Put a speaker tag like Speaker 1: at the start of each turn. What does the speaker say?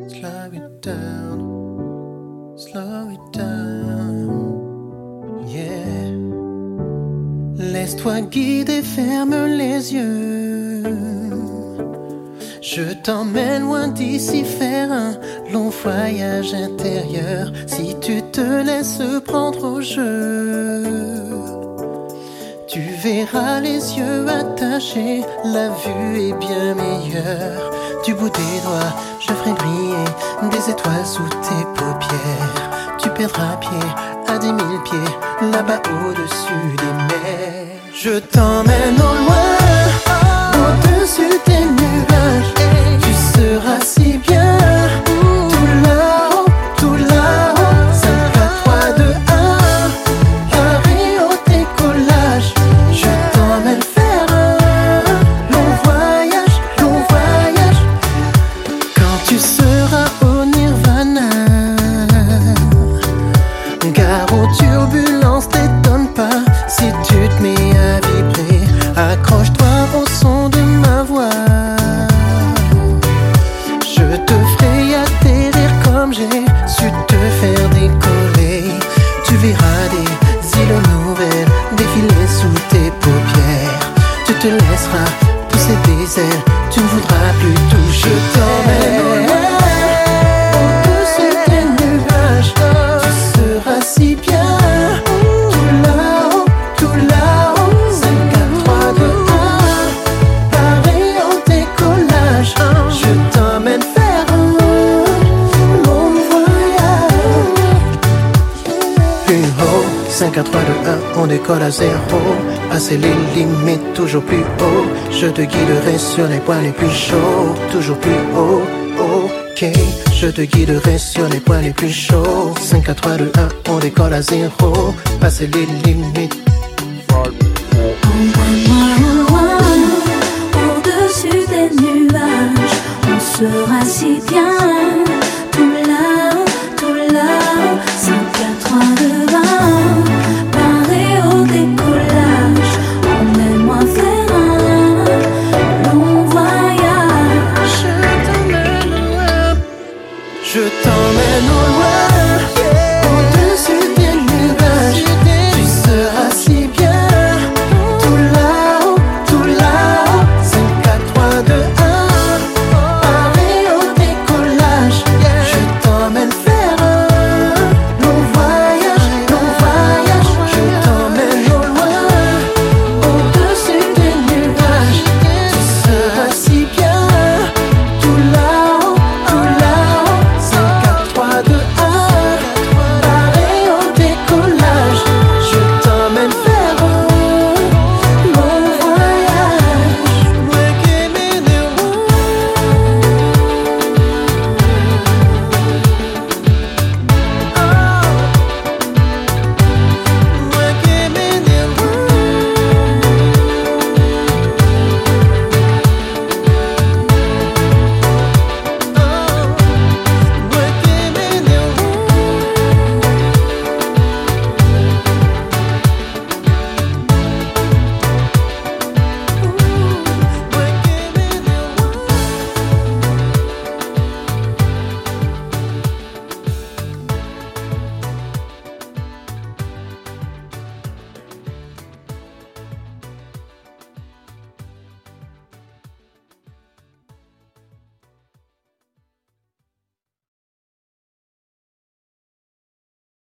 Speaker 1: Slow it down, slow it down, yeah. Laisse-toi guider, ferme les yeux. Je t'emmène loin d'ici faire un long voyage intérieur. Si tu te laisses prendre au jeu, tu verras les yeux attachés, la vue est bien meilleure. Du bout des doigts, je ferai briller des étoiles sous tes paupières. Tu perdras pied à 10 000 pieds, là-bas au-dessus des mers. Je t'emmène au loin, au-dessus des nuages. Tu seras si bien, tout là-haut, tout là-haut. 5, 4, 3, 2, 1, arrêt au décollage. Je t'emmène faire un long voyage, long voyage. Quand tu seras au nirvana, gare aux turbulences, t'étonne pas si tu te mets à vibrer. Accroche-toi au son de ma voix. Je te ferai atterrir comme j'ai su te faire décoller. Tu verras des îles nouvelles défiler sous tes paupières. Tu te laisseras pousser des ailes, tu ne voudras plus toucher. Je t'emmène au loin, au-dessus des nuages. Tu seras si bien, tout là-haut, tout là-haut. 5, 4, 3, 2, 1, arrêt au décollage. Je t'emmène faire un long voyage. Plus haut, 5, 4, 3, 2, 1, on décolle à zéro. Passer les limites, toujours plus haut. Je te guiderai sur les points les plus chauds. Toujours plus haut, ok. Je te guiderai sur les points les plus chauds. 5, 4, 3, 2, 1, on décolle à zéro. Passer les limites.
Speaker 2: Emmène-moi au loin, au-dessus des nuages. On sera si bien.